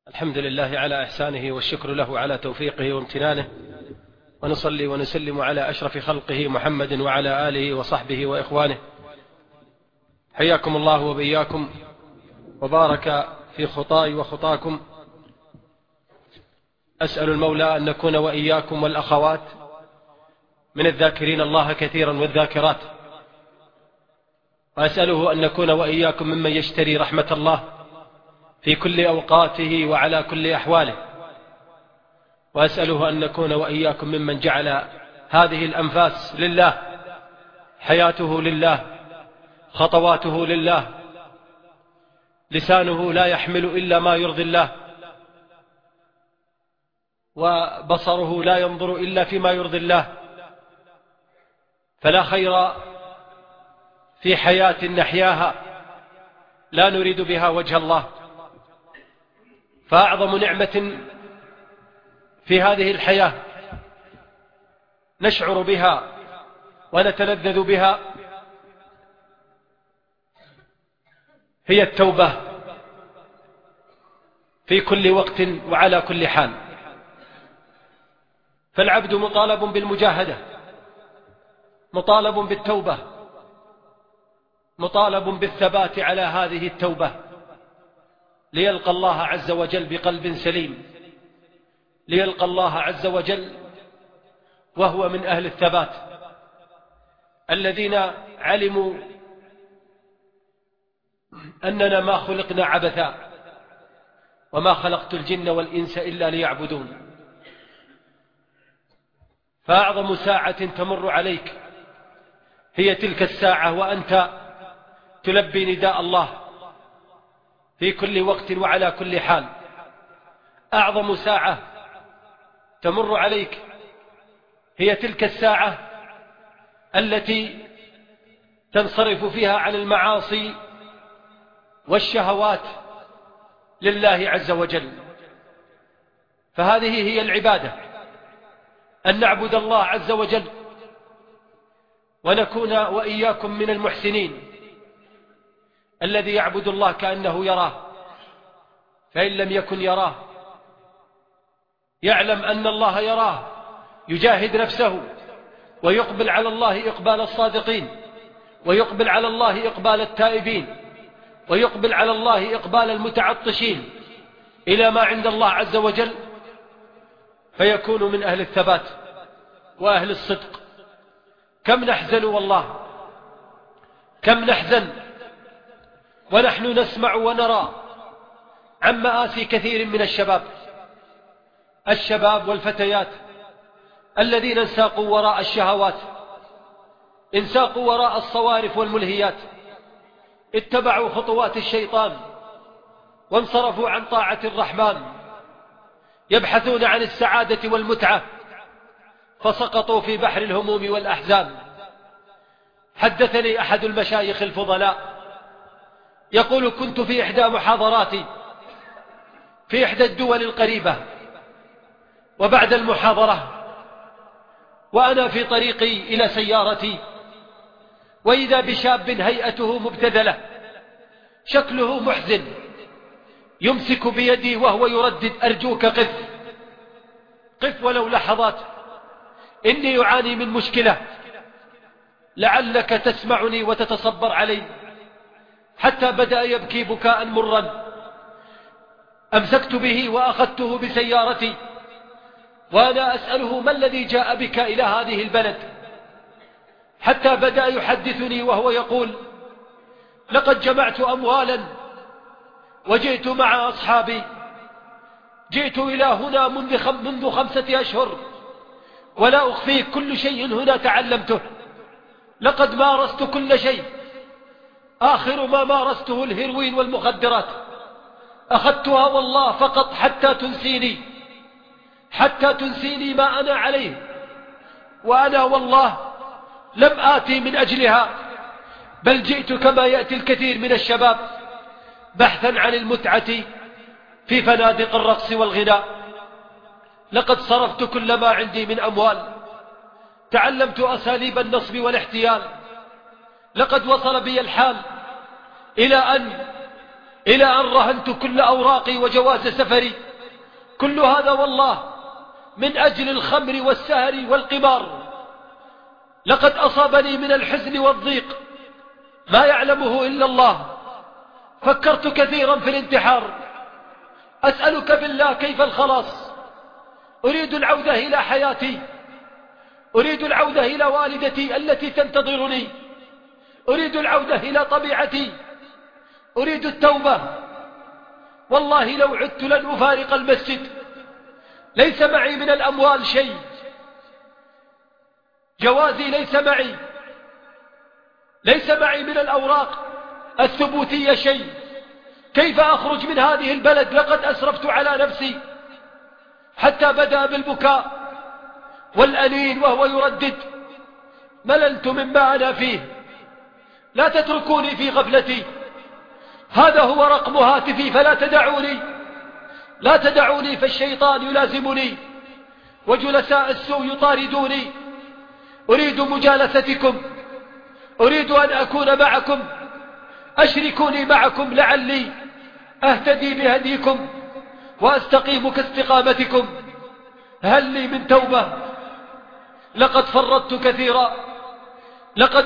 الحمد لله على إحسانه والشكر له على توفيقه وامتنانه، ونصلي ونسلم على أشرف خلقه محمد وعلى آله وصحبه وإخوانه. حياكم الله وبياكم وبارك في خطاي وخطاكم. أسأل المولى أن نكون وإياكم والأخوات من الذاكرين الله كثيرا والذاكرات، وأسأله أن نكون وإياكم ممن يشتري رحمة الله في كل أوقاته وعلى كل أحواله، وأسأله أن نكون وإياكم ممن جعل هذه الأنفاس لله، حياته لله، خطواته لله، لسانه لا يحمل إلا ما يرضي الله، وبصره لا ينظر إلا فيما يرضي الله. فلا خير في حياة نحياها لا نريد بها وجه الله. فأعظم نعمة في هذه الحياة نشعر بها ونتلذذ بها هي التوبة في كل وقت وعلى كل حال. فالعبد مطالب بالمجاهدة، مطالب بالتوبة، مطالب بالثبات على هذه التوبة ليلقى الله عز وجل بقلب سليم، ليلقى الله عز وجل وهو من أهل الثبات الذين علموا أننا ما خلقنا عبثا وما خلقت الجن والإنس إلا ليعبدون. فأعظم ساعة تمر عليك هي تلك الساعة وأنت تلبي نداء الله في كل وقت وعلى كل حال. أعظم ساعة تمر عليك هي تلك الساعة التي تنصرف فيها عن المعاصي والشهوات لله عز وجل. فهذه هي العبادة، أن نعبد الله عز وجل ونكون وإياكم من المحسنين، الذي يعبد الله كأنه يراه، فإن لم يكن يراه يعلم أن الله يراه، يجاهد نفسه ويقبل على الله إقبال الصادقين، ويقبل على الله إقبال التائبين، ويقبل على الله إقبال المتعطشين إلى ما عند الله عز وجل، فيكون من أهل الثبات وأهل الصدق. كم نحزن والله، كم نحزن ونحن نسمع ونرى عن مآسي كثير من الشباب والفتيات الذين انساقوا وراء الشهوات، انساقوا وراء الصوارف والملهيات، اتبعوا خطوات الشيطان وانصرفوا عن طاعة الرحمن، يبحثون عن السعادة والمتعة فسقطوا في بحر الهموم والأحزان. حدثني أحد المشايخ الفضلاء يقول: كنت في إحدى محاضراتي في إحدى الدول القريبة، وبعد المحاضرة وأنا في طريقي إلى سيارتي، وإذا بشاب هيئته مبتذلة، شكله محزن، يمسك بيدي وهو يردد: أرجوك قف، قف ولو لحظات، إني أعاني من مشكلة، لعلك تسمعني وتتصبر علي. حتى بدأ يبكي بكاء مرا. أمسكت به وأخذته بسيارتي وأنا أسأله: ما الذي جاء بك إلى هذه البلد؟ حتى بدأ يحدثني وهو يقول: لقد جمعت أموالا وجئت مع أصحابي، جئت إلى هنا منذ 5 أشهر، ولا أخفيك كل شيء هنا تعلمته، لقد مارست كل شيء، آخر ما مارسته الهيروين والمخدرات، أخذتها والله فقط حتى تنسيني ما أنا عليه، وأنا والله لم آتي من أجلها، بل جئت كما يأتي الكثير من الشباب بحثا عن المتعة في فنادق الرقص والغناء. لقد صرفت كل ما عندي من أموال، تعلمت أساليب النصب والاحتيال، لقد وصل بي الحال إلى أن إلى أن رهنت كل أوراقي وجواز سفري. كل هذا والله من أجل الخمر والسهر والقمار. لقد أصابني من الحزن والضيق ما يعلمه إلا الله. فكرت كثيرا في الانتحار. أسألك بالله كيف الخلاص؟ أريد العودة إلى حياتي، أريد العودة إلى والدتي التي تنتظرني، أريد العودة إلى طبيعتي، أريد التوبة. والله لو عدت لن أفارق المسجد. ليس معي من الأموال شيء، جوازي ليس معي من الأوراق الثبوتية شيء. كيف أخرج من هذه البلد؟ لقد أسرفت على نفسي. حتى بدأ بالبكاء والأنين وهو يردد: مللت مما أنا فيه، لا تتركوني في غفلتي. هذا هو رقم هاتفي فلا تدعوني فالشيطان يلازمني وجلساء السوء يطاردوني. أريد مجالستكم، أريد أن أكون معكم، أشركوني معكم لعلي أهتدي بهديكم وأستقيم كاستقامتكم. هل لي من توبة؟ لقد فرطت كثيرا، لقد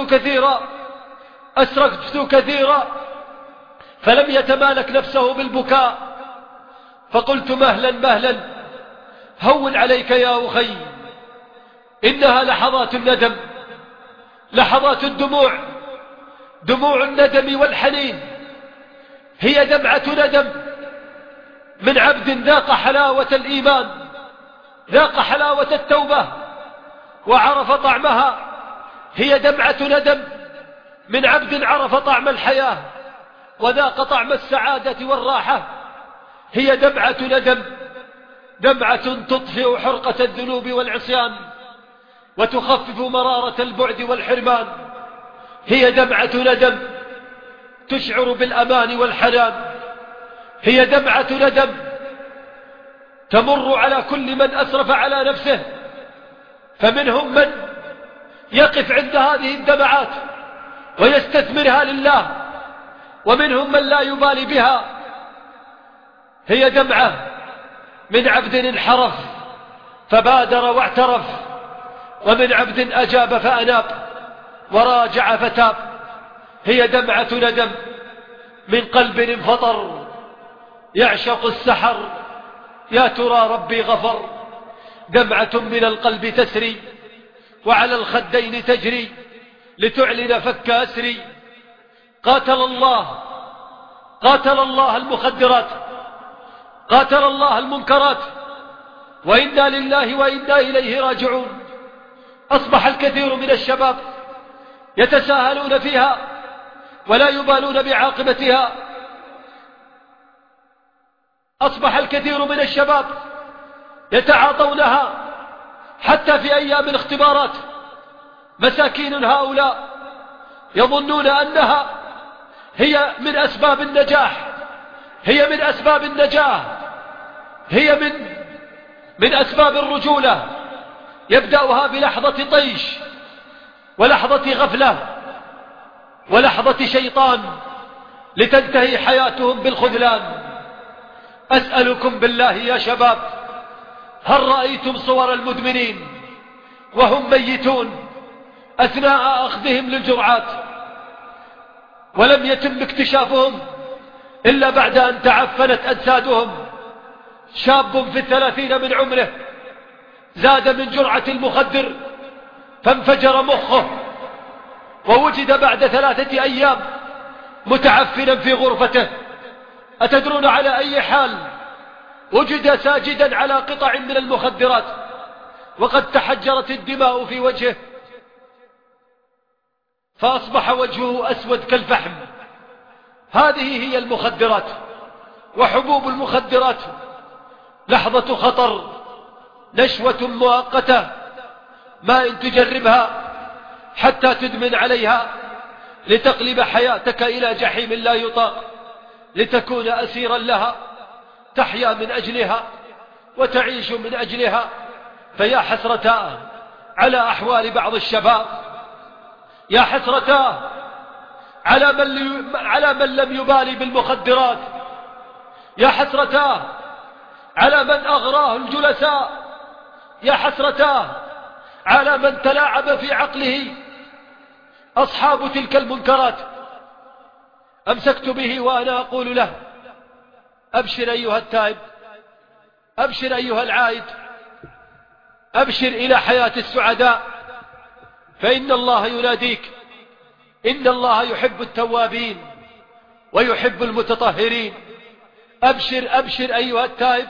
أسرفت كثيرا. فلم يتمالك نفسه بالبكاء، فقلت: مهلا هون عليك يا أخي، إنها لحظات الندم، لحظات الدموع، دموع الندم والحنين. هي دمعة ندم من عبد ذاق حلاوة الإيمان، ذاق حلاوة التوبة وعرف طعمها. هي دمعة ندم من عبد عرف طعم الحياة وذاق طعم السعادة والراحة. هي دمعة ندم، دمعة تطفئ حرقة الذنوب والعصيان وتخفف مرارة البعد والحرمان. هي دمعة ندم تشعر بالأمان والحنان. هي دمعة ندم تمر على كل من أسرف على نفسه، فمنهم من يقف عند هذه الدمعات ويستثمرها لله، ومنهم من لا يبالي بها. هي دمعة من عبد انحرف فبادر واعترف، ومن عبد أجاب فأناب وراجع فتاب. هي دمعة ندم من قلب انفطر يعشق السحر، يا ترى ربي غفر. دمعة من القلب تسري وعلى الخدين تجري لتعلن فك أسري. قاتل الله المخدرات، قاتل الله المنكرات، وإنا لله وإنا إليه راجعون. أصبح الكثير من الشباب يتساهلون فيها ولا يبالون بعاقبتها. أصبح الكثير من الشباب يتعاطونها حتى في أيام الاختبارات. مساكين هؤلاء يظنون أنها هي من أسباب النجاح، هي من أسباب النجاة، هي من أسباب الرجولة. يبدأها بلحظة طيش ولحظة غفلة ولحظة شيطان لتنتهي حياتهم بالخذلان. أسألكم بالله يا شباب، هل رأيتم صور المدمنين وهم ميتون أثناء أخذهم للجرعات ولم يتم اكتشافهم إلا بعد أن تعفنت أجسادهم؟ شاب في 30 من عمره زاد من جرعة المخدر فانفجر مخه، ووجد بعد 3 أيام متعفنا في غرفته. أتدرون على أي حال؟ وجد ساجدا على قطع من المخدرات وقد تحجرت الدماء في وجهه، فأصبح وجهه أسود كالفحم. هذه هي المخدرات وحبوب المخدرات. لحظة خطر، نشوة مؤقتة، ما إن تجربها حتى تدمن عليها لتقلب حياتك إلى جحيم لا يطاق، لتكون أسيرا لها، تحيا من أجلها وتعيش من أجلها. فيا حسرتاه على أحوال بعض الشباب، يا حسرتاه على من لم يبالي بالمخدرات، يا حسرتاه على من أغراه الجلساء، يا حسرتاه على من تلاعب في عقله أصحاب تلك المنكرات. أمسكت به وأنا أقول له: أبشر أيها التائب، أبشر أيها العائد، أبشر إلى حياة السعداء، فإن الله يناديك. إن الله يحب التوابين ويحب المتطهرين. أبشر أبشر أيها التائب،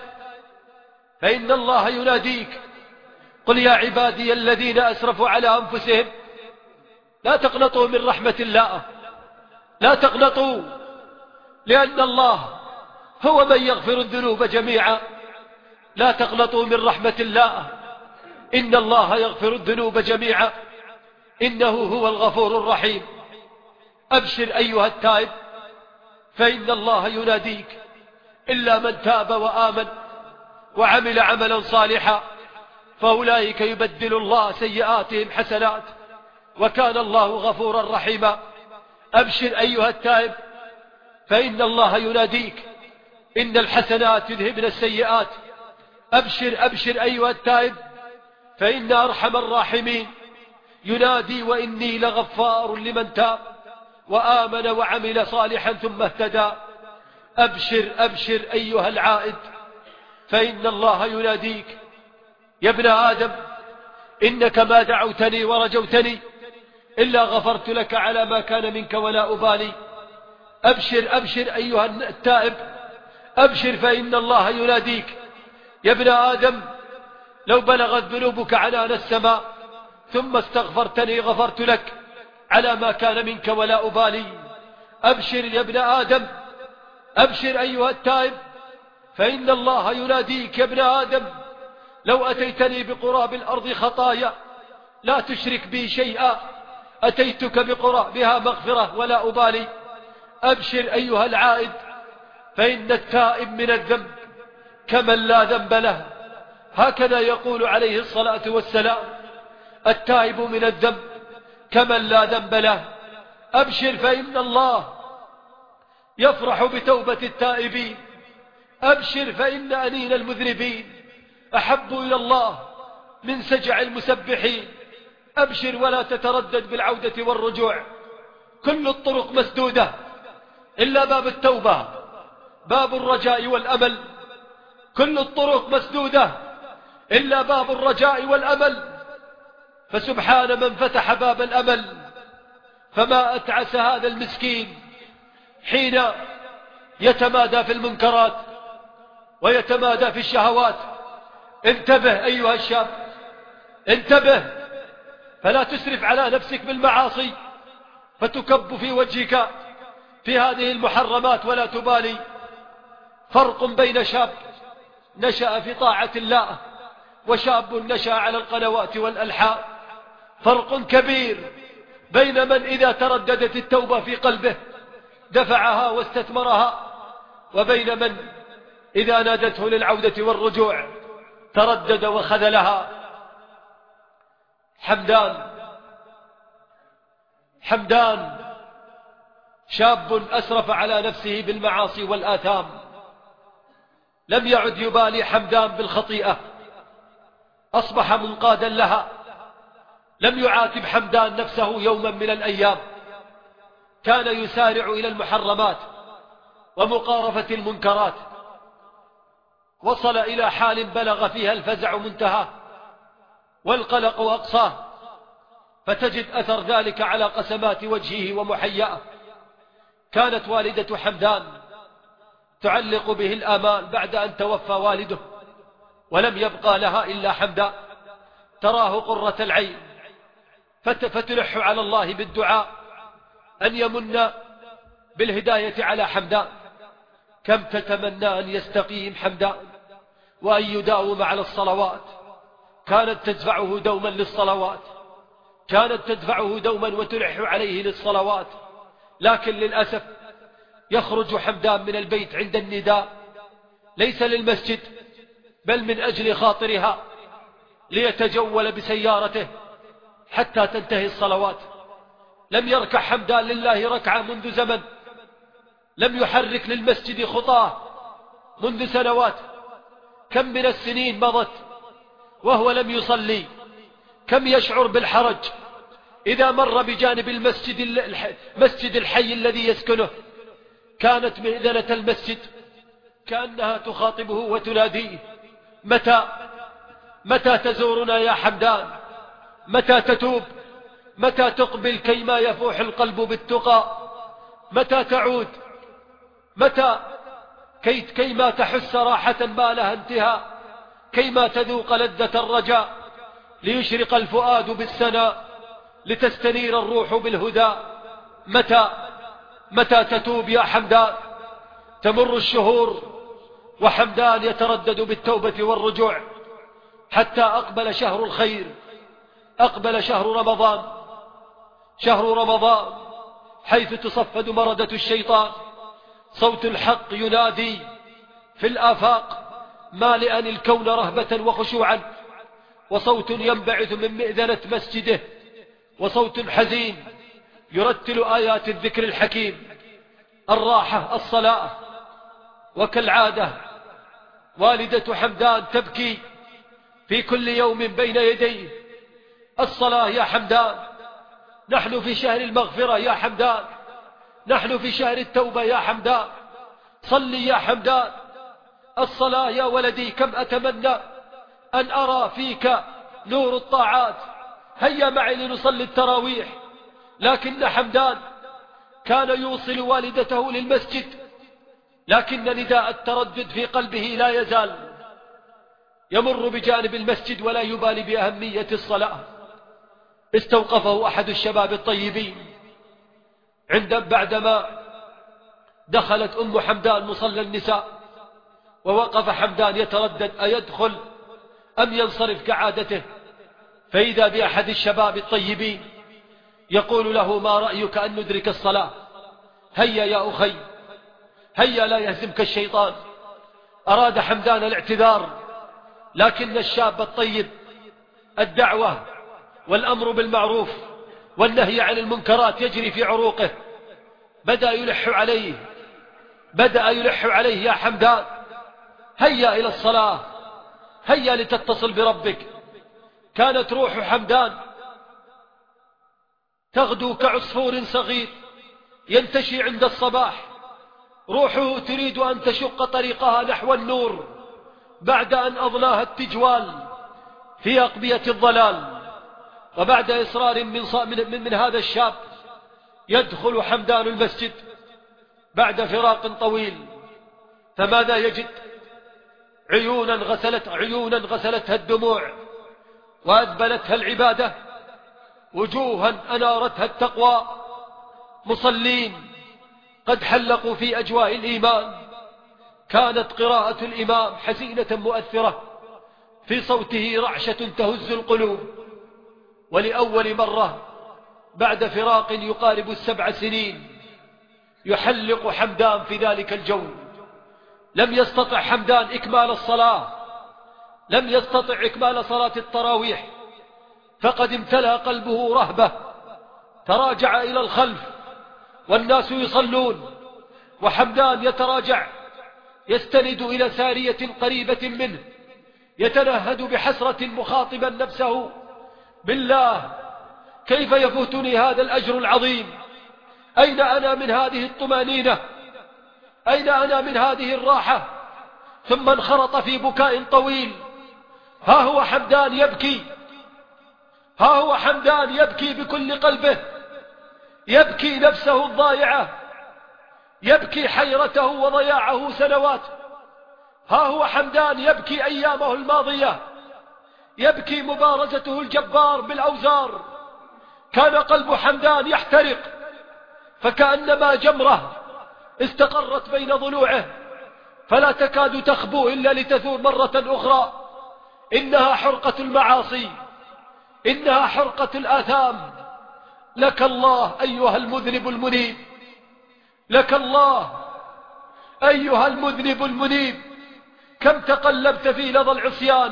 فإن الله يناديك. قل يا عبادي الذين أسرفوا على أنفسهم لا تقنطوا من رحمة الله، لا تقنطوا، لأن الله هو من يغفر الذنوب جميعا. لا تقنطوا من رحمة الله، إن الله يغفر الذنوب جميعا، إنه هو الغفور الرحيم. أبشر أيها التائب، فإن الله يناديك. إلا من تاب وآمن وعمل عملا صالحا فأولئك يبدل الله سيئاتهم حسنات، وكان الله غفورا رحيما. أبشر أيها التائب، فإن الله يناديك. إن الحسنات يذهبن السيئات. أبشر أبشر أيها التائب، فإن أرحم الراحمين ينادي: وإني لغفار لمن تاب وآمن وعمل صالحا ثم اهتدى. أبشر أبشر أيها العائد، فإن الله يناديك. يا ابن آدم، إنك ما دعوتني ورجوتني إلا غفرت لك على ما كان منك ولا أبالي. أبشر أبشر أيها التائب، أبشر، فإن الله يناديك. يا ابن آدم، لو بلغت ذنوبك عنان السماء ثم استغفرتني غفرت لك على ما كان منك ولا أبالي. أبشر يا ابن آدم، أبشر أيها التائب، فإن الله يناديك. يا ابن آدم، لو أتيتني بقراب الأرض خطايا لا تشرك بي شيئا أتيتك بقرابها مغفرة ولا أبالي. أبشر أيها العائد، فإن التائب من الذنب كمن لا ذنب له. هكذا يقول عليه الصلاة والسلام: التائب من الذنب كمن لا ذنب له. أبشر، فإن الله يفرح بتوبة التائبين. أبشر، فإن أنين المذنبين أحب إلى الله من سجع المسبحين. أبشر ولا تتردد بالعودة والرجوع، كل الطرق مسدودة إلا باب التوبة، باب الرجاء والأمل. كل الطرق مسدودة إلا باب الرجاء والأمل. فسبحان من فتح باب الأمل، فما أتعس هذا المسكين حين يتمادى في المنكرات ويتمادى في الشهوات. انتبه أيها الشاب، انتبه، فلا تسرف على نفسك بالمعاصي فتكب في وجهك في هذه المحرمات ولا تبالي. فرق بين شاب نشأ في طاعة الله وشاب نشأ على القنوات والألحاء. فرق كبير بين من إذا ترددت التوبة في قلبه دفعها واستثمرها، وبين من إذا نادته للعودة والرجوع تردد وخذلها. حمدان شاب أسرف على نفسه بالمعاصي والآثام. لم يعد يبالي حمدان بالخطيئة، أصبح منقادا لها. لم يعاتب حمدان نفسه يوما من الأيام، كان يسارع إلى المحرمات ومقارفة المنكرات. وصل إلى حال بلغ فيها الفزع منتهى والقلق أقصاه، فتجد أثر ذلك على قسمات وجهه ومحياه. كانت والدة حمدان تعلق به الآمال بعد أن توفى والده، ولم يبقى لها إلا حمدان تراه قرة العين، فتلح على الله بالدعاء أن يمن بالهداية على حمدان. كم تتمنى أن يستقيم حمدان وأن يداوم على الصلوات. كانت تدفعه دوما للصلوات، كانت تدفعه دوما وتلح عليه للصلوات، لكن للأسف يخرج حمدان من البيت عند النداء ليس للمسجد بل من أجل خاطرها، ليتجول بسيارته حتى تنتهي الصلوات. لم يركع حمدان لله ركعة منذ زمن، لم يحرك للمسجد خطاه منذ سنوات. كم من السنين مضت وهو لم يصلي. كم يشعر بالحرج إذا مر بجانب مسجد الحي الذي يسكنه. كانت مئذنة المسجد كأنها تخاطبه وتناديه: متى تزورنا يا حمدان؟ متى تتوب؟ متى تقبل كيما يفوح القلب بالتقى؟ متى تعود؟ متى كيما تحس راحة ما لها انتهاء، كيما تذوق لذة الرجاء، ليشرق الفؤاد بالسناء، لتستنير الروح بالهدى. متى تتوب يا حمدان؟ تمر الشهور وحمدان يتردد بالتوبة والرجوع، حتى أقبل شهر الخير، أقبل شهر رمضان حيث تصفد مردة الشيطان. صوت الحق ينادي في الآفاق مالئا الكون رهبة وخشوعا، وصوت ينبعث من مئذنة مسجده، وصوت حزين يرتل آيات الذكر الحكيم. الراحة الصلاة. وكالعادة والدة حمدان تبكي في كل يوم بين يديه: الصلاة يا حمدان، نحن في شهر المغفرة يا حمدان، نحن في شهر التوبة يا حمدان، صلي يا حمدان. الصلاة يا ولدي، كم أتمنى أن أرى فيك نور الطاعات، هيا معي لنصلي التراويح. لكن حمدان كان يوصل والدته للمسجد، لكن نداء التردد في قلبه لا يزال. يمر بجانب المسجد ولا يبالي بأهمية الصلاة. استوقفه أحد الشباب الطيبين بعدما دخلت أم حمدان مصلى النساء، ووقف حمدان يتردد أيدخل أم ينصرف كعادته، فإذا بأحد الشباب الطيبين يقول له: ما رأيك أن ندرك الصلاة؟ هيا يا أخي، هيا لا يهزمك الشيطان. أراد حمدان الاعتذار، لكن الشاب الطيب الدعوة والأمر بالمعروف والنهي عن المنكرات يجري في عروقه. بدأ يلح عليه: يا حمدان، هيا إلى الصلاة، هيا لتتصل بربك. كانت روح حمدان تغدو كعصفور صغير ينتشي عند الصباح. روحه تريد أن تشق طريقها نحو النور بعد أن أضلاها التجوال في أقبية الضلال. وبعد إصرار من هذا الشاب يدخل حمدان المسجد بعد فراق طويل، فماذا يجد؟ عيونا غسلتها الدموع وأدبلتها العبادة، وجوها أنارتها التقوى، مصلين قد حلقوا في أجواء الإيمان. كانت قراءة الإمام حزينة مؤثرة، في صوته رعشة تهز القلوب. ولأول مرة بعد فراق يقارب 7 سنين يحلق حمدان في ذلك الجو. لم يستطع حمدان إكمال الصلاة، لم يستطع إكمال صلاة التراويح، فقد امتلأ قلبه رهبة. تراجع إلى الخلف والناس يصلون، وحمدان يتراجع يستند إلى سارية قريبة منه، يتنهد بحسرة مخاطبا نفسه: بالله، كيف يفوتني هذا الأجر العظيم؟ أين أنا من هذه الطمأنينة؟ أين أنا من هذه الراحة؟ ثم انخرط في بكاء طويل. ها هو حمدان يبكي، ها هو حمدان يبكي بكل قلبه، يبكي نفسه الضائعة، يبكي حيرته وضياعه سنوات. ها هو حمدان يبكي أيامه الماضية، يبكي مبارزته الجبار بالأوزار. كان قلب حمدان يحترق، فكأنما جمرة استقرت بين ضلوعه فلا تكاد تخبو إلا لتثور مرة أخرى. إنها حرقة المعاصي، إنها حرقة الآثام. لك الله أيها المذنب المنيب، لك الله أيها المذنب المنيب. كم تقلبت في لظى العصيان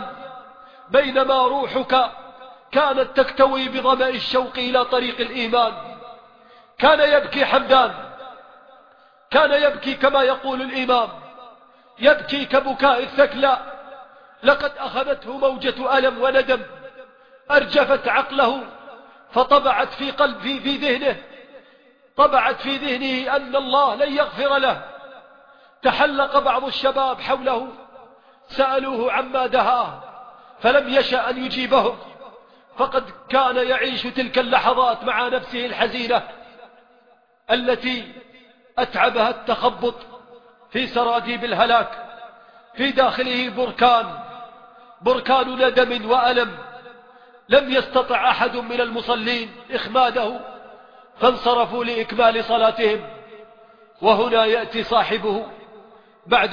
بينما روحك كانت تكتوي بظمأ الشوق إلى طريق الإيمان. كان يبكي حمدان، كان يبكي كما يقول الإمام، يبكي كبكاء الثكلى. لقد أخذته موجة ألم وندم أرجفت عقله، فطبعت في قلبه في ذهنه، طبعت في ذهنه أن الله لن يغفر له. تحلق بعض الشباب حوله سألوه عما دهاه فلم يشأ أن يجيبهم، فقد كان يعيش تلك اللحظات مع نفسه الحزينة التي أتعبها التخبط في سراديب الهلاك. في داخله بركان ندم وألم، لم يستطع أحد من المصلين إخماده، فانصرفوا لإكمال صلاتهم. وهنا يأتي صاحبه بعد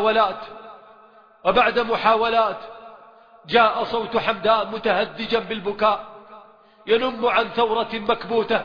محاولات جاء صوت حمدان متهدجا بالبكاء ينم عن ثورة مكبوتة: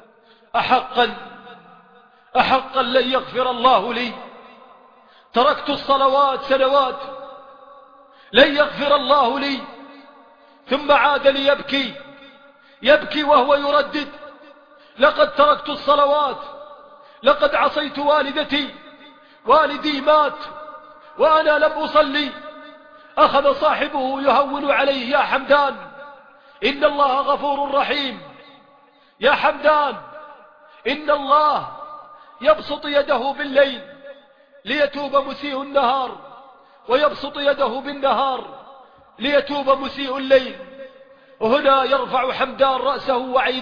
أحقا لن يغفر الله لي، تركت الصلوات سنوات، لن يغفر الله لي. ثم عاد ليبكي، يبكي وهو يردد: لقد تركت الصلوات، لقد عصيت والدتي، والدي مات وأنا لم أصلي. أخذ صاحبه يهون عليه: يا حمدان إن الله غفور رحيم، يا حمدان إن الله يبسط يده بالليل ليتوب مسيء النهار، ويبسط يده بالنهار ليتوب مسيء الليل. وهنا يرفع حمدان رأسه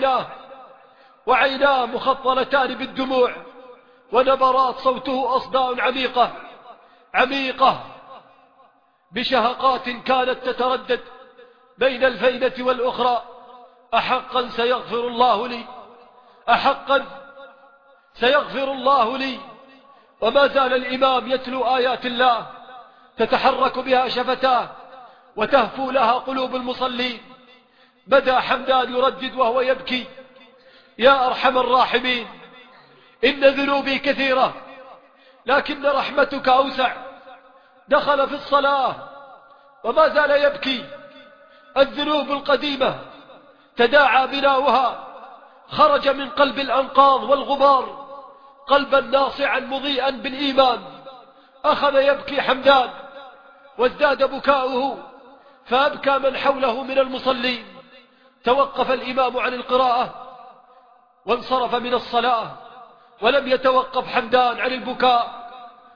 وعيناه مخطلتان بالدموع، ونبرات صوته أصداء عميقة بشهقات كانت تتردد بين الفينة والأخرى: أحقا سيغفر الله لي، أحقا سيغفر الله لي. وما زال الإمام يتلو آيات الله تتحرك بها شفتاه وتهفو لها قلوب المصلين. بدأ حمدان يردد وهو يبكي: يا أرحم الراحمين، إن ذنوبي كثيرة لكن رحمتك أوسع. دخل في الصلاة وما زال يبكي. الذنوب القديمة تداعى بناؤها، خرج من قلب الأنقاض والغبار قلبا ناصعا مضيئا بالإيمان. أخذ يبكي حمدان وازداد بكاؤه، فأبكى من حوله من المصلين. توقف الإمام عن القراءة وانصرف من الصلاة، ولم يتوقف حمدان عن البكاء.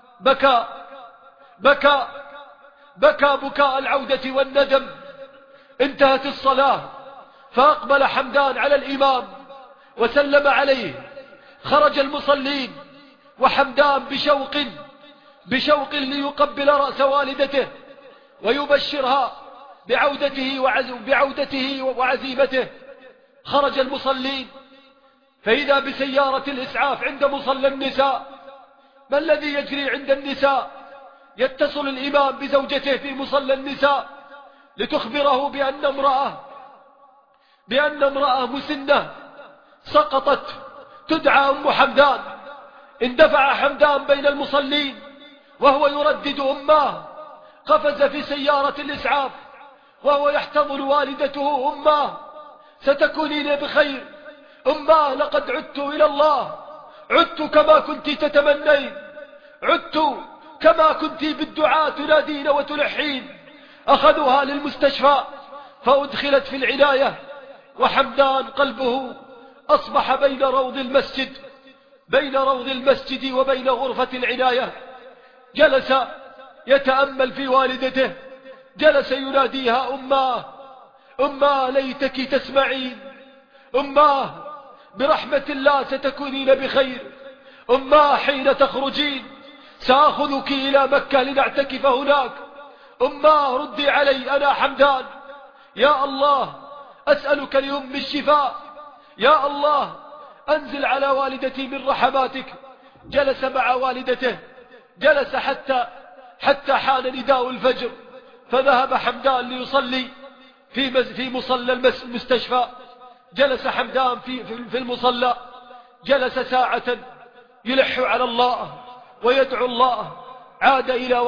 بكى بكاء العودة والندم. انتهت الصلاة، فأقبل حمدان على الإمام وسلم عليه. خرج المصلين وحمدان بشوق ليقبل رأس والدته ويبشرها بعودته وعزيمته. خرج المصلين فإذا بسيارة الإسعاف عند مصلى النساء. ما الذي يجري عند النساء؟ يتصل الإمام بزوجته في مصلى النساء لتخبره بأن امرأة مسنة سقطت تدعى أم حمدان. اندفع حمدان بين المصلين وهو يردد أماه. قفز في سيارة الإسعاف وهو يحتضن والدته: أماه ستكونين بخير، أماه لقد عدت إلى الله، عدت كما كنت تتمنين، عدت كما كنت بالدعاء تنادين وتلحين. أخذوها للمستشفى فأدخلت في العناية، وحمدان قلبه أصبح بين روض المسجد وبين غرفة العناية. جلس يتأمل في والدته، جلس يناديها: أماه ليتك تسمعين، أماه برحمة الله ستكونين بخير، أماه حين تخرجين سأخذك إلى مكة لنعتكف هناك، أماه ردي علي أنا حمدان، يا الله أسألك لأم الشفاء، يا الله أنزل على والدتي من رحماتك. جلس مع والدته، جلس حتى حان نداء الفجر، فذهب حمدان ليصلي في مصلى المستشفى. جلس حمدان في المصلى، جلس ساعة يلح على الله ويدعو الله. عاد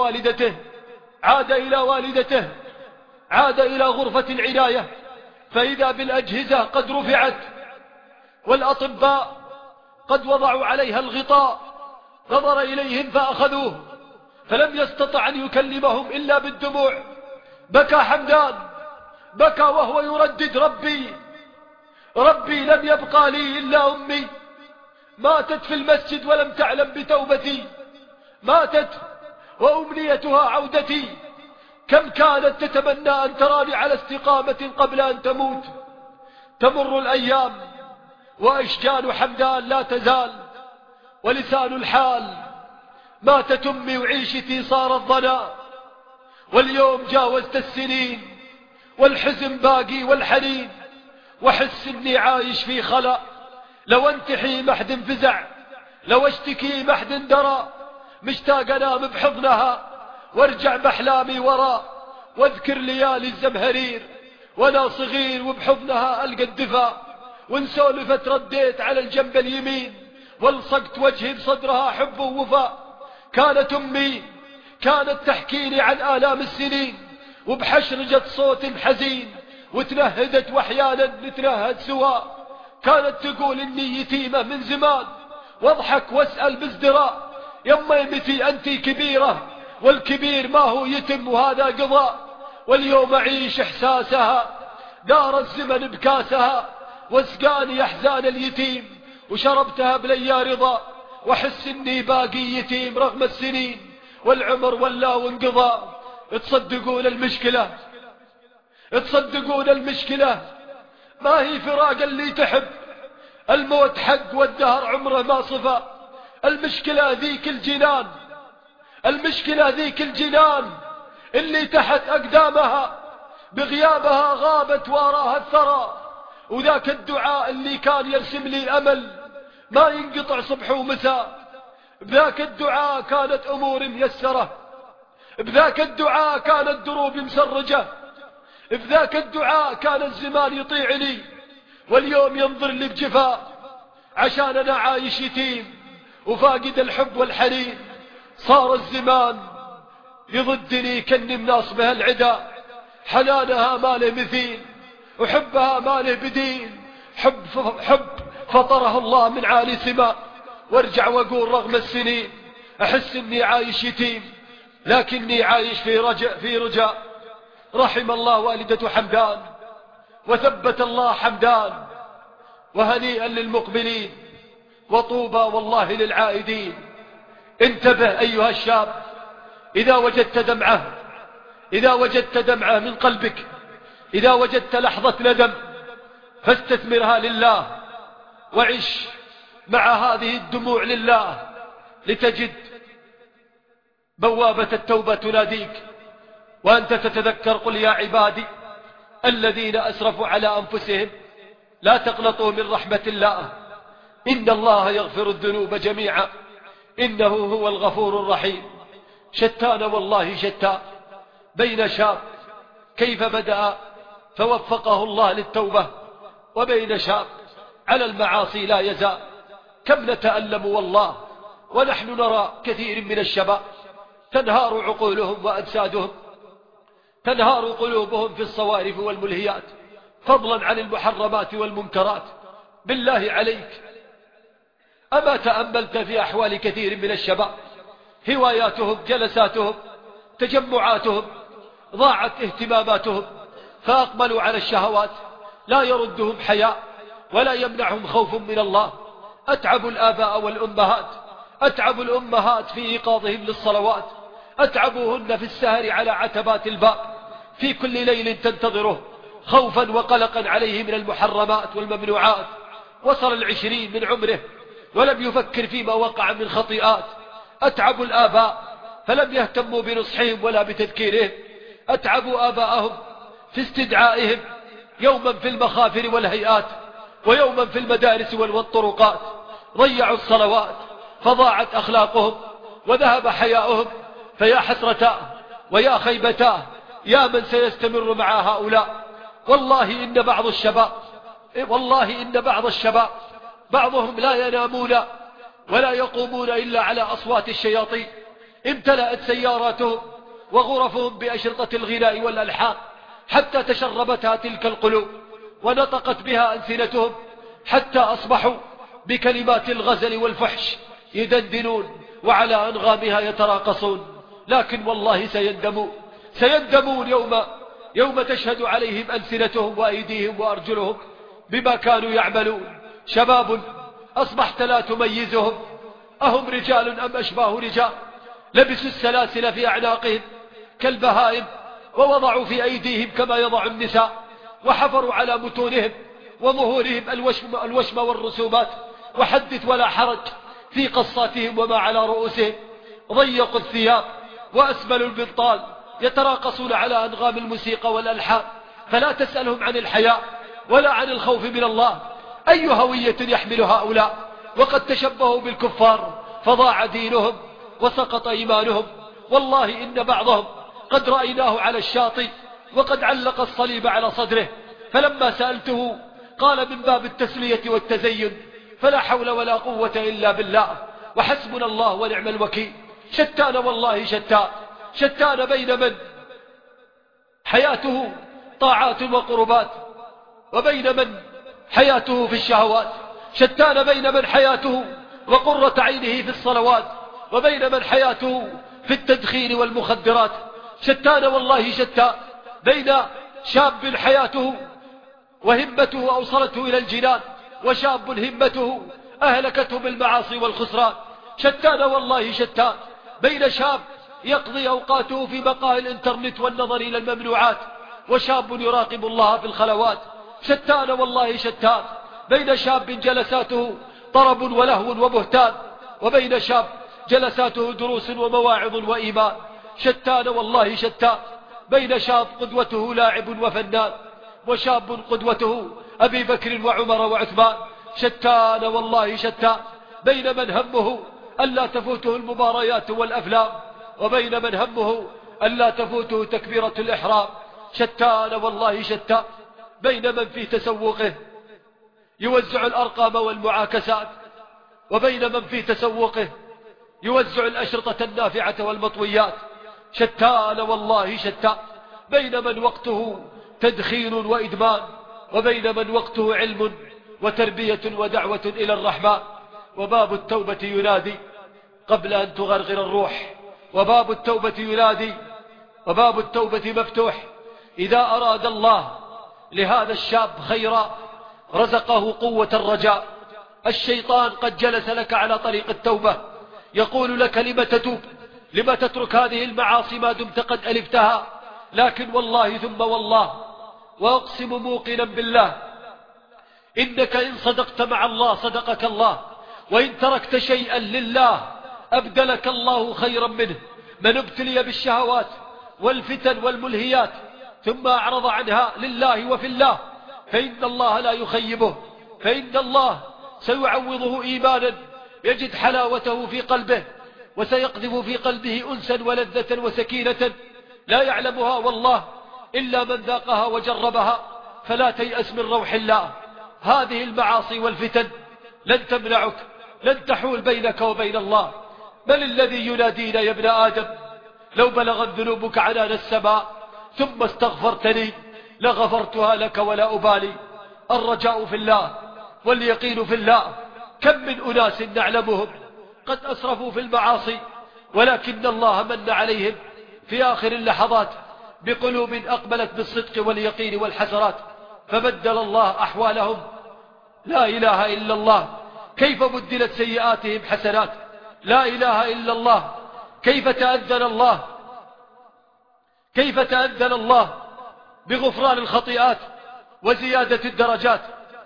إلى غرفة العناية، فإذا بالأجهزة قد رفعت والأطباء قد وضعوا عليها الغطاء، نظر إليهم فأخذوه، فلم يستطع أن يكلمهم إلا بالدموع. بكى حمدان، بكى وهو يردد: ربي لم يبقى لي إلا أمي، ماتت في المسجد ولم تعلم بتوبتي، ماتت وأمنيتها عودتي، كم كانت تتمنى أن تراني على استقامة قبل أن تموت. تمر الأيام وأشجان حمدان لا تزال، ولسان الحال: ماتت أمي وعيشتي صارت ضنا، واليوم جاوزت السنين والحزن باقي والحنين، وحس إني عايش في خلا، لو انتحي ما حد انفزع، لو اشتكي ما حد درى، مشتاق انام بحضنها وارجع باحلامي ورا، واذكر ليالي الزمهرير وانا صغير وبحضنها القى الدفا، ونسولف ترديت على الجنب اليمين والصقت وجهي بصدرها حب ووفاء. كانت امي كانت تحكيني عن آلام السنين وبحشرجة صوت حزين، وتنهدت واحيانا نتنهد سوا. كانت تقول اني يتيمة من زمان، واضحك واسأل بازدراء: يما يمتي انتي كبيرة والكبير ما هو يتم وهذا قضاء. واليوم اعيش احساسها، دار الزمن بكاسها، واسقاني احزان اليتيم وشربتها بليا رضا، واحس اني باقي يتيم رغم السنين والعمر ولا وانقضى. تصدقون المشكلة ما هي فراق اللي تحب، الموت حق والدهر عمره ما صفى. المشكلة ذيك الجنان اللي تحت أقدامها بغيابها غابت واراها الثرى، وذاك الدعاء اللي كان يرسم لي أمل ما ينقطع صبح ومساء. بذاك الدعاء كانت أمور ميسرة، بذاك الدعاء كانت دروب مسرجة، بذاك الدعاء كان الزمان يطيعني واليوم ينظر لي بجفاء، عشان أنا عايش يتيم وفاقد الحب والحنين. صار الزمان يضدني كني مناصبها العدا، حنانها ما له مثيل وحبها ما له بديل، حب فطره الله من عالي سماء. وارجع واقول رغم السنين احس اني عايش يتيم، لكني عايش في رجاء. رحم الله والدة حمدان وثبت الله حمدان، وهنيئا للمقبلين وطوبى والله للعائدين. انتبه أيها الشاب، إذا وجدت دمعة من قلبك، إذا وجدت لحظة ندم فاستثمرها لله، وعش مع هذه الدموع لله، لتجد بوابة التوبة تناديك وأنت تتذكر: قل يا عبادي الذين أسرفوا على أنفسهم لا تقنطوا من رحمة الله، إن الله يغفر الذنوب جميعا إنه هو الغفور الرحيم. شتان والله شتان بين شاب كيف بدأ فوفقه الله للتوبة، وبين شاب على المعاصي لا يزال. كم نتألم والله ونحن نرى كثير من الشباب تنهار عقولهم وأجسادهم، تنهار قلوبهم في الصوارف والملهيات، فضلا عن المحرمات والمنكرات. بالله عليك، أما تأملت في أحوال كثير من الشباب؟ هواياتهم، جلساتهم، تجمعاتهم، ضاعت اهتماماتهم فأقبلوا على الشهوات، لا يردهم حياء ولا يمنعهم خوف من الله. أتعب الآباء والأمهات، أتعب الأمهات في إيقاظهم للصلوات، أتعبوهن في السهر على عتبات الباب في كل ليل تنتظره خوفا وقلقا عليه من المحرمات والممنوعات. وصل 20 من عمره ولم يفكر فيما وقع من خطيئات. أتعب الآباء فلم يهتموا بنصحهم ولا بتذكيرهم، أتعبوا آباءهم في استدعائهم يوما في المخافر والهيئات ويوما في المدارس والطرقات. ضيعوا الصلوات فضاعت أخلاقهم وذهب حياؤهم. فيا حسرتاه ويا خيبتاه يا من سيستمر مع هؤلاء. والله إن بعض الشباب بعضهم لا ينامون ولا يقومون إلا على أصوات الشياطين. امتلأت سياراتهم وغرفهم بأشرطة الغناء والألحان حتى تشربتها تلك القلوب ونطقت بها ألسنتهم، حتى أصبحوا بكلمات الغزل والفحش يدندنون وعلى أنغامها يتراقصون، لكن والله سيندمون يوم تشهد عليهم ألسنتهم وأيديهم وأرجلهم بما كانوا يعملون. شباب أصبحت لا تميزهم، أهم رجال أم أشباه رجال؟ لبسوا السلاسل في أعناقهم كالبهائم، ووضعوا في أيديهم كما يضع النساء، وحفروا على متونهم وظهورهم الوشم والرسومات، وحدث ولا حرج في قصاتهم وما على رؤوسهم. ضيقوا الثياب وأسبلوا البنطال، يتراقصون على أنغام الموسيقى والألحان، فلا تسألهم عن الحياء ولا عن الخوف من الله. أي هوية يحمل هؤلاء وقد تشبهوا بالكفار فضاع دينهم وسقط إيمانهم. والله إن بعضهم قد رأيناه على الشاطئ وقد علق الصليب على صدره، فلما سألته قال من باب التسلية والتزين: فلا حول ولا قوة إلا بالله وحسبنا الله ونعم الوكيل. شتان والله شتان بين من حياته طاعات وقربات وبين من حياته في الشهوات، شتان بين من حياته وقرة عينه في الصلوات وبين من حياته في التدخين والمخدرات. شتان والله شتان بين شاب حياته وهمته أوصلته إلى الجنان وشاب همته أهلكته بالمعاصي والخسران. شتان والله شتان بين شاب يقضي أوقاته في مقاهي الإنترنت والنظر إلى الممنوعات وشاب يراقب الله في الخلوات. شتان والله شتان بين شاب جلساته طرب ولهو وبهتان وبين شاب جلساته دروس ومواعظ وإيمان. شتان والله شتان بين شاب قدوته لاعب وفنان وشاب قدوته أبي بكر وعمر وعثمان. شتان والله شتان بين من همه ألا تفوته المباريات والأفلام وبين من همه ألا تفوته تكبيرة الإحرام. شتان والله شتان بين من في تسوقه يوزع الأرقام والمعاكسات وبين من في تسوقه يوزع الأشرطة النافعة والمطويات. شتان والله شتان بين من وقته تدخين وإدمان وبين من وقته علم وتربية ودعوة إلى الرحمن. وباب التوبة ينادي قبل أن تغرغر الروح، وباب التوبة ينادي وباب التوبة مفتوح. إذا أراد الله لهذا الشاب خيرا رزقه قوة الرجاء. الشيطان قد جلس لك على طريق التوبة يقول لك: لم تتوب؟ لم تترك هذه المعاصي ما دمت قد ألفتها؟ لكن والله ثم والله وأقسم موقنا بالله إنك إن صدقت مع الله صدقك الله، وإن تركت شيئا لله أبدلك الله خيرا منه. من ابتلي بالشهوات والفتن والملهيات ثم أعرض عنها لله وفي الله فإن الله لا يخيبه، فإن الله سيعوضه إيمانا يجد حلاوته في قلبه، وسيقذف في قلبه أنسا ولذة وسكينة لا يعلمها والله إلا من ذاقها وجربها. فلا تيأس من روح الله. هذه المعاصي والفتن لن تمنعك، لن تحول بينك وبين الله. بل الذي ينادينا: يا ابن آدم لو بلغت ذنوبك عنان السماء ثم استغفرتني لغفرتها لك ولا أبالي. الرجاء في الله واليقين في الله. كم من أناس نعلمهم قد أسرفوا في المعاصي ولكن الله من عليهم في آخر اللحظات بقلوب أقبلت بالصدق واليقين والحسرات فبدل الله أحوالهم. لا إله إلا الله. كيف بدلت سيئاتهم حسنات؟ لا إله إلا الله. كيف تأذن الله بغفران الخطيئات وزيادة الدرجات.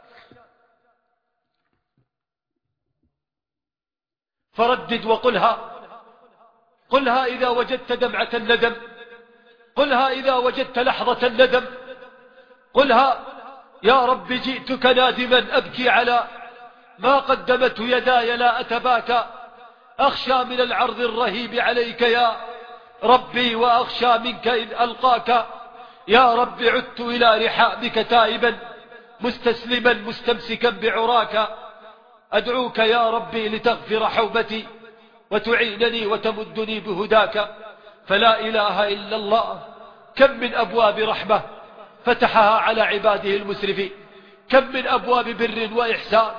فردد وقلها، قلها إذا وجدت دمعة الندم، قلها إذا وجدت لحظة الندم، قلها: يا رب جئتك نادما أبكي على ما قدمته يداي لا أتباكى، أخشى من العرض الرهيب عليك يا ربي وأخشى منك إذ ألقاك. يا رب عدت إلى رحابك تائبا مستسلما مستمسكا بعراك، أدعوك يا ربي لتغفر حوبتي وتعينني وتمدني بهداك. فلا إله إلا الله. كم من أبواب رحمة فتحها على عباده المسرفين، كم من أبواب بر وإحسان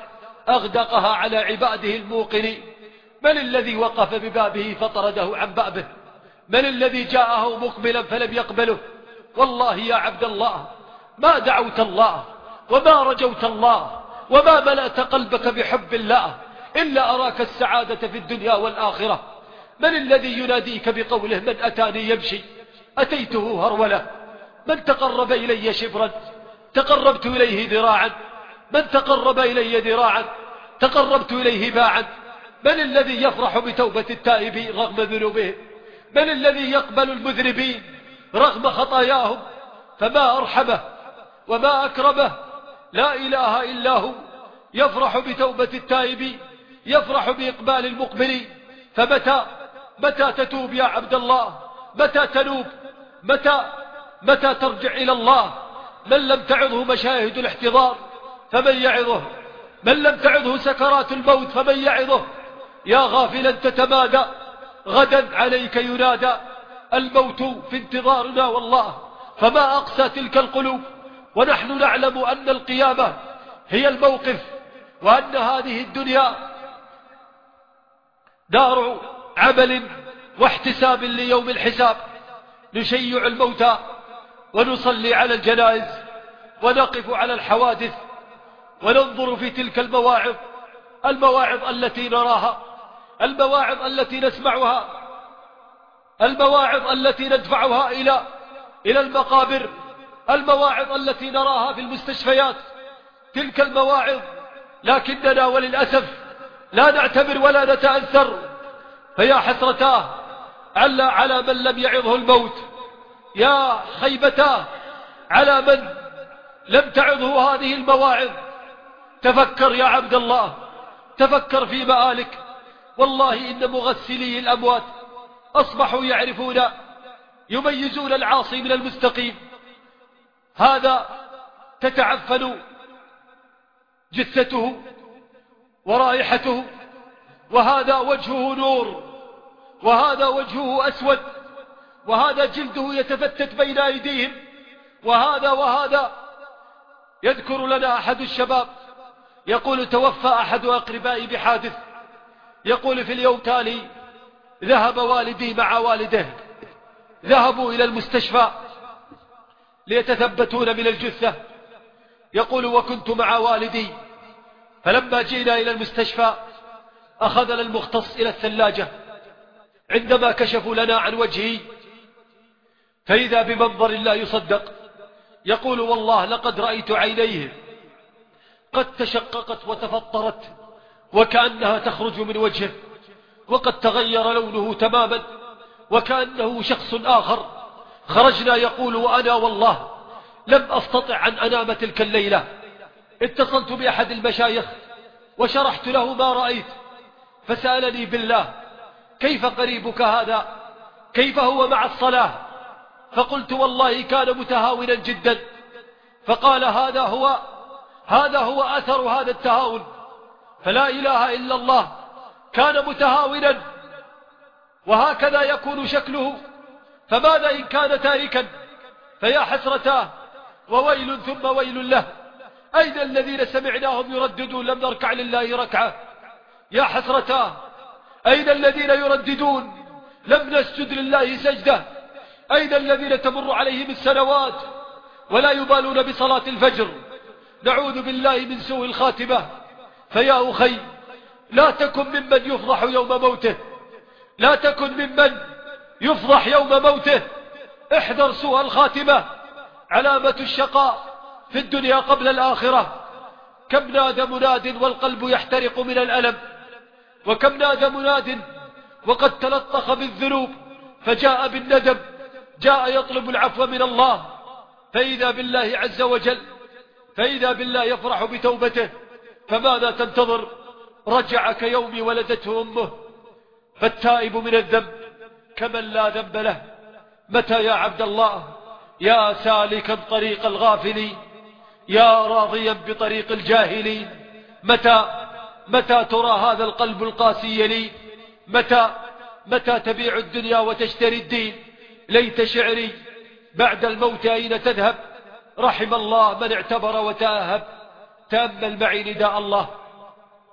أغدقها على عباده الموقنين. من الذي وقف ببابه فطرده عن بابه؟ من الذي جاءه مقبلا فلم يقبله؟ والله يا عبد الله ما دعوت الله وما رجوت الله وما ملأت قلبك بحب الله إلا أراك السعادة في الدنيا والآخرة. من الذي يناديك بقوله من أتاني يمشي أتيته هرولة؟ من تقرب إلي شبرا تقربت إليه ذراعا؟ من تقرب إلي ذراعا تقربت إليه باعا؟ من الذي يفرح بتوبة التائبين رغم ذنوبهم؟ من الذي يقبل المذنبين رغم خطاياهم؟ فما أرحمه وما أكرمه، لا إله إلا هو. يفرح بتوبة التائبين، يفرح بإقبال المقبلين. متى تتوب يا عبد الله؟ متى تنوب؟ متى ترجع إلى الله؟ من لم تعظه مشاهد الاحتضار فمن يعظه؟ من لم تعظه سكرات الموت فمن يعظه؟ يا غافلا تتمادى، غدا عليك ينادى. الموت في انتظارنا والله، فما أقسى تلك القلوب. ونحن نعلم أن القيامة هي الموقف، وأن هذه الدنيا دار عمل واحتساب ليوم الحساب. نشيع الموتى ونصلي على الجنائز ونقف على الحوادث وننظر في تلك المواعظ التي نراها، المواعظ التي نسمعها، المواعظ التي ندفعها إلى المقابر، المواعظ التي نراها في المستشفيات. تلك المواعظ لكننا وللأسف لا نعتبر ولا نتأثر. فيا حسرتاه على من لم يعظه الموت، يا خيبتاه على من لم تعظه هذه المواعظ. تفكر يا عبد الله، تفكر في مآلك. والله إن مغسلي الأموات أصبحوا يعرفون يميزون العاصي من المستقيم. هذا تتعفن جثته ورائحته، وهذا وجهه نور، وهذا وجهه أسود، وهذا جلده يتفتت بين أيديهم، وهذا يذكر لنا أحد الشباب يقول توفى أحد أقربائي بحادث، يقول في اليوم التالي ذهب والدي مع والده، ذهبوا إلى المستشفى ليتثبتون من الجثة. يقول وكنت مع والدي، فلما جئنا إلى المستشفى أخذنا المختص إلى الثلاجة. عندما كشفوا لنا عن وجهي فإذا بمنظر لا يصدق. يقول والله لقد رأيت عينيه قد تشققت وتفطرت وكأنها تخرج من وجهه، وقد تغير لونه تماما وكأنه شخص آخر. خرجنا يقول وأنا والله لم أستطع أن أنام تلك الليلة. اتصلت بأحد المشايخ وشرحت له ما رأيت، فسألني بالله كيف قريبك هذا، كيف هو مع الصلاة؟ فقلت والله كان متهاونا جدا. فقال هذا هو أثر هذا التهاون، فلا إله إلا الله، كان متهاونا وهكذا يكون شكله، فماذا إن كان تاركا؟ فيا حسرتاه وويل ثم ويل له. أين الذين سمعناهم يرددون لم نركع لله ركعة؟ يا حسرتاه أين الذين يرددون لم نسجد لله سجدة؟ أين الذين تمر عليهم السنوات ولا يبالون بصلاة الفجر؟ نعوذ بالله من سوء الخاتمة. فيا أخي لا تكن ممن يفضح يوم موته، لا تكن ممن يفضح يوم موته. احذر سوء الخاتمة، علامة الشقاء في الدنيا قبل الآخرة. كم نادى مناد والقلب يحترق من الألم، وكم نادى مناد وقد تلطخ بالذنوب فجاء بالندم، جاء يطلب العفو من الله، فإذا بالله عز وجل، فإذا بالله يفرح بتوبته. فماذا تنتظر؟ رجع كيوم ولدته أمه. فالتائب من الذنب كمن لا ذنب له. متى يا عبد الله يا سالكا طريق الغافلين، يا راضيا بطريق الجاهلين، متى ترى هذا القلب القاسي يلين؟ متى تبيع الدنيا وتشتري الدين؟ ليت شعري بعد الموت أين تذهب؟ رحم الله من اعتبر وتأهب. تأمل معي نداء الله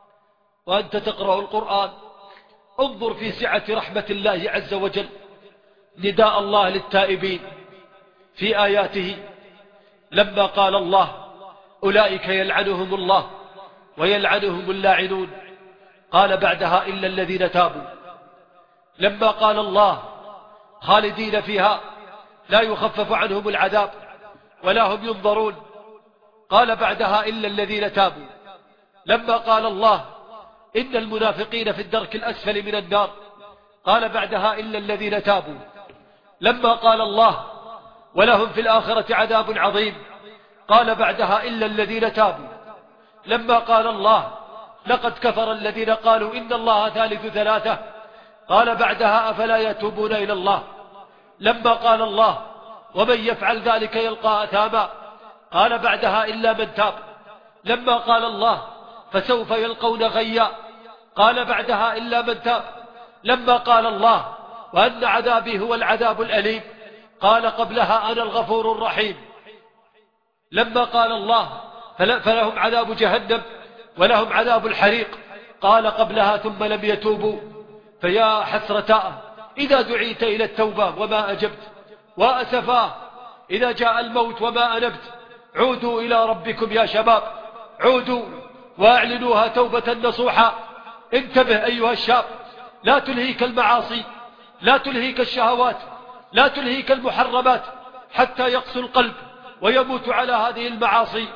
وأنت تقرأ القرآن انظر في سعة رحمة الله عز وجل نداء الله للتائبين في آياته لما قال الله أولئك يلعنهم الله ويلعنهم اللاعنون قال بعدها إلا الذين تابوا. لما قال الله خالدين فيها لا يخفف عنهم العذاب ولا هم ينظرون قال بعدها إلا الذين تابوا. لما قال الله إن المنافقين في الدرك الأسفل من النار قال بعدها إلا الذين تابوا. لما قال الله ولهم في الآخرة عذاب عظيم قال بعدها إلا الذين تابوا. لما قال الله لقد كفر الذين قالوا إن الله ثالث ثلاثة قال بعدها أفلا يتوبون إلى الله. لما قال الله ومن يفعل ذلك يلقى أثاما قال بعدها إلا من تاب. لما قال الله فسوف يلقون غيا قال بعدها إلا من تاب. لما قال الله وأن عذابي هو العذاب الأليم قال قبلها أنا الغفور الرحيم. لما قال الله فلهم عذاب جهنم ولهم عذاب الحريق قال قبلها ثم لم يتوبوا. فيا حسرتاه إذا دعيت إلى التوبة وما أجبت، وأسفاه إذا جاء الموت وما أنبت. عودوا إلى ربكم يا شباب، عودوا وأعلنوها توبة نصوحا. انتبه أيها الشاب، لا تلهيك المعاصي، لا تلهيك الشهوات، لا تلهيك المحرمات حتى يقسو القلب ويموت على هذه المعاصي.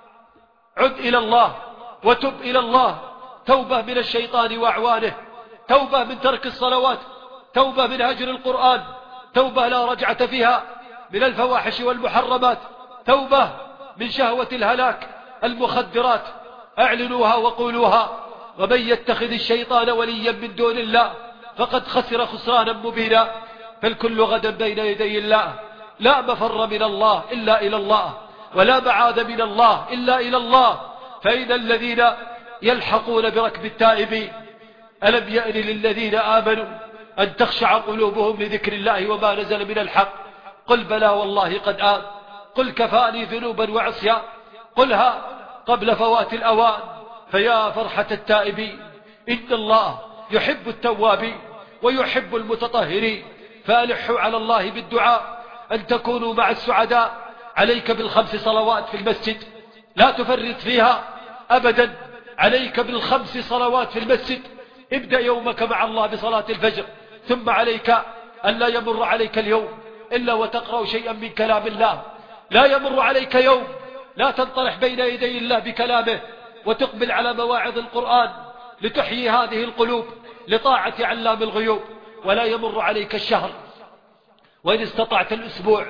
عد إلى الله وتب إلى الله، توبة من الشيطان وأعوانه، توبة من ترك الصلوات، توبة من هجر القرآن، توبة لا رجعة فيها من الفواحش والمحرمات، توبة من شهوة الهلاك المخدرات. أعلنوها وقولوها. ومن يتخذ الشيطان وليا من دون الله فقد خسر خسرانا مبينا. فالكل غدا بين يدي الله، لا مفر من الله إلا إلى الله، ولا معاذ من الله إلا إلى الله. فإن الذين يلحقون بركب التائبين ألم يأن للذين آمنوا أن تخشع قلوبهم لذكر الله وما نزل من الحق. قل بلى والله قد آن، قل كفاني ذنوبا وعصيا، قلها قبل فوات الأوان. فيا فرحة التائبين، إن الله يحب التوابين ويحب المتطهرين. فألحوا على الله بالدعاء أن تكونوا مع السعداء. عليك بالخمس صلوات في المسجد، لا تفرط فيها أبدا. عليك بالخمس صلوات في المسجد. ابدأ يومك مع الله بصلاة الفجر، ثم عليك أن لا يمر عليك اليوم إلا وتقرأ شيئا من كلام الله. لا يمر عليك يوم لا تنطرح بين يدي الله بكلامه وتقبل على مواعظ القرآن لتحيي هذه القلوب لطاعة علام الغيوب. ولا يمر عليك الشهر، وإن استطعت الأسبوع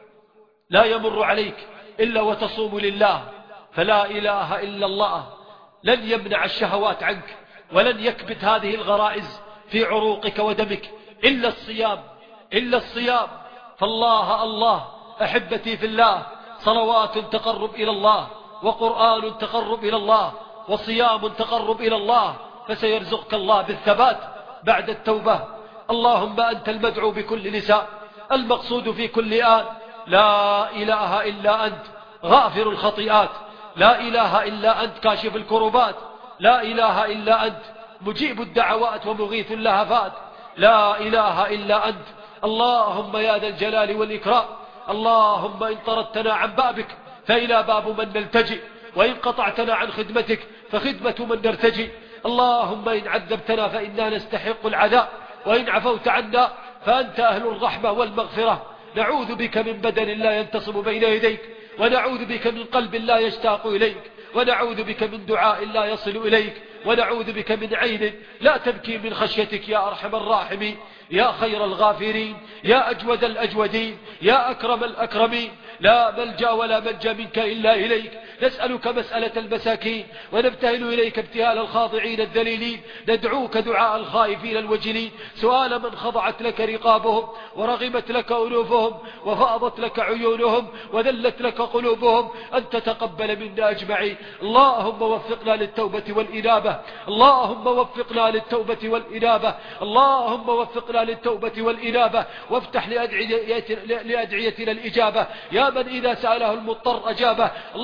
لا يمر عليك إلا وتصوم لله. فلا إله إلا الله لن يمنع الشهوات عنك، ولن يكبت هذه الغرائز في عروقك ودمك إلا الصيام، إلا الصيام. فالله الله أحبتي في الله، صلوات تقرب إلى الله، وقرآن تقرب إلى الله، وصيام تقرب إلى الله. فسيرزقك الله بالثبات بعد التوبة. اللهم أنت المدعو بكل لسان، المقصود في كل آن. لا إله إلا أنت غافر الخطيئات، لا إله إلا أنت كاشف الكربات، لا إله إلا أنت مجيب الدعوات ومغيث اللهفات، لا إله إلا أنت. اللهم يا ذا الجلال والإكرام، اللهم إن طردتنا عن بابك فإلى باب من نلتجئ، وإن قطعتنا عن خدمتك فخدمة من نرتجي. اللهم إن عذبتنا فإنا نستحق العذاب، وإن عفوت عنا فأنت أهل الرحمة والمغفرة. نعوذ بك من بدن لا ينتصب بين يديك، ونعوذ بك من قلب لا يشتاق إليك، ونعوذ بك من دعاء لا يصل إليك، ونعوذ بك من عين لا تبكي من خشيتك يا أرحم الراحمين، يا خير الغافرين، يا أجود الأجودين، يا أكرم الأكرمين. لا ملجأ ولا منجا منك إلا إليك. نسألك مسألة المساكين، ونبتهل إليك ابتهال الخاضعين الذليلين. ندعوك دعاء الخائفين الوجلين، سؤال من خضعت لك رقابهم، ورغمت لك أنوفهم، وفاضت لك عيونهم، وذلت لك قلوبهم، أن تتقبل منا أجمعين. اللهم وفقنا للتوبة والإنابة، اللهم وفقنا للتوبة والإنابة، اللهم وفقنا للتوبة والإنابة، وافتح لأدعيتنا الإجابة. يا من إذا سأله المضطر أجابه. اللهم تب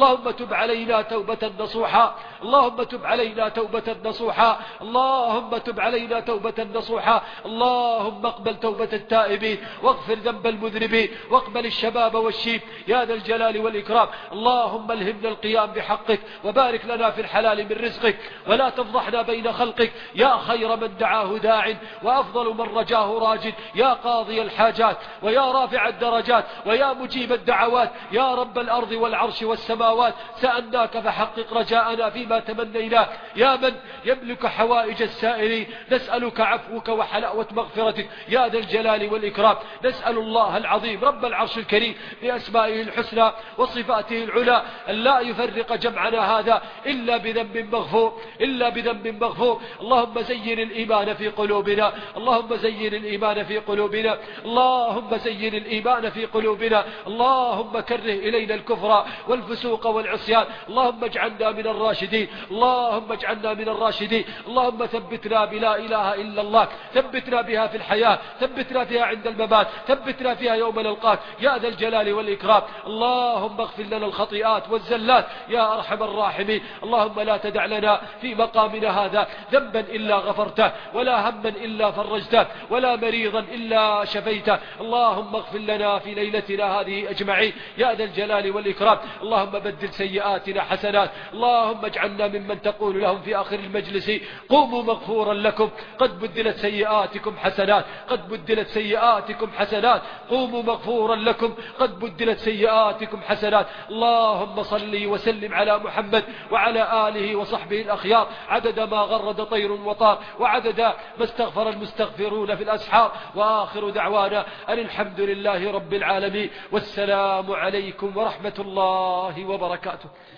تب علينا توبة نصوحا، اللهم تب علينا توبة نصوحا، اللهم تب علينا توبة نصوحا. اللهم اقبل توبة التائبين واغفر ذنب المذنبين واقبل الشباب والشيب يا ذا الجلال والإكرام. اللهم الهمنا القيام بحقك وبارك لنا في الحلال من رزقك ولا تفضحنا بين خلقك يا خير من دعاه داع وأفضل من رجاه راجد، يا قاضي الحاجات ويا رافع الدرجات ويا مجيب الدعوات، يا رب الأرض والعرش والسماوات، سألناك فحقق رجاءنا فيما تمنيناه، يا من يملك حوائج السائلين، نسألك عفوك وحلاوة مغفرتك يا ذا الجلال والإكرام. نسأل الله العظيم رب العرش الكريم بأسمائه الحسنى وصفاته العلى أن لا يفرق جمعنا هذا إلا بذنب مغفور، إلا بذنب مغفور. اللهم زين الإيمان في قلوبنا، اللهم زين الإيمان في قلوبنا، اللهم زين الإيمان في قلوبنا، اللهم كره إلينا الكفر والفسوق والعصيان، اللهم اجعلنا من الراشدين، اللهم اجعلنا من الراشدين. اللهم ثبتنا بلا إله إلا الله، ثبتنا بها في الحياة، ثبتنا فيها عند الممات، ثبتنا فيها يوم نلقاك يا ذا الجلال والإكرام. اللهم اغفر لنا الخطيئات والزلات يا أرحم الراحمين. اللهم لا تدع لنا في مقامنا هذا ذنبا إلا غفرته ولا هما إلا فرجته ولا مريضا إلا شفيته. اللهم اغفر لنا في ليلتنا هذه أجمعين يا ذا الجلال والإكرام. اللهم بدل سيئاتنا حسنات، اللهم اجعلنا ممن تقول لهم في آخر المجلس قوموا مغفورا لكم قد بدلت سيئاتكم حسنات، قد بدلت سيئاتكم حسنات، قوموا مغفورا لكم قد بدلت سيئاتكم حسنات. اللهم صل وسلم على محمد وعلى آله وصحبه الأخيار عدد ما غرد طير وطار وعدد ما استغفر المستغفرون في الأسحار. وآخر دعوانا أن الحمد لله رب العالمين، والسلام عليكم ورحمة الله وبركاته.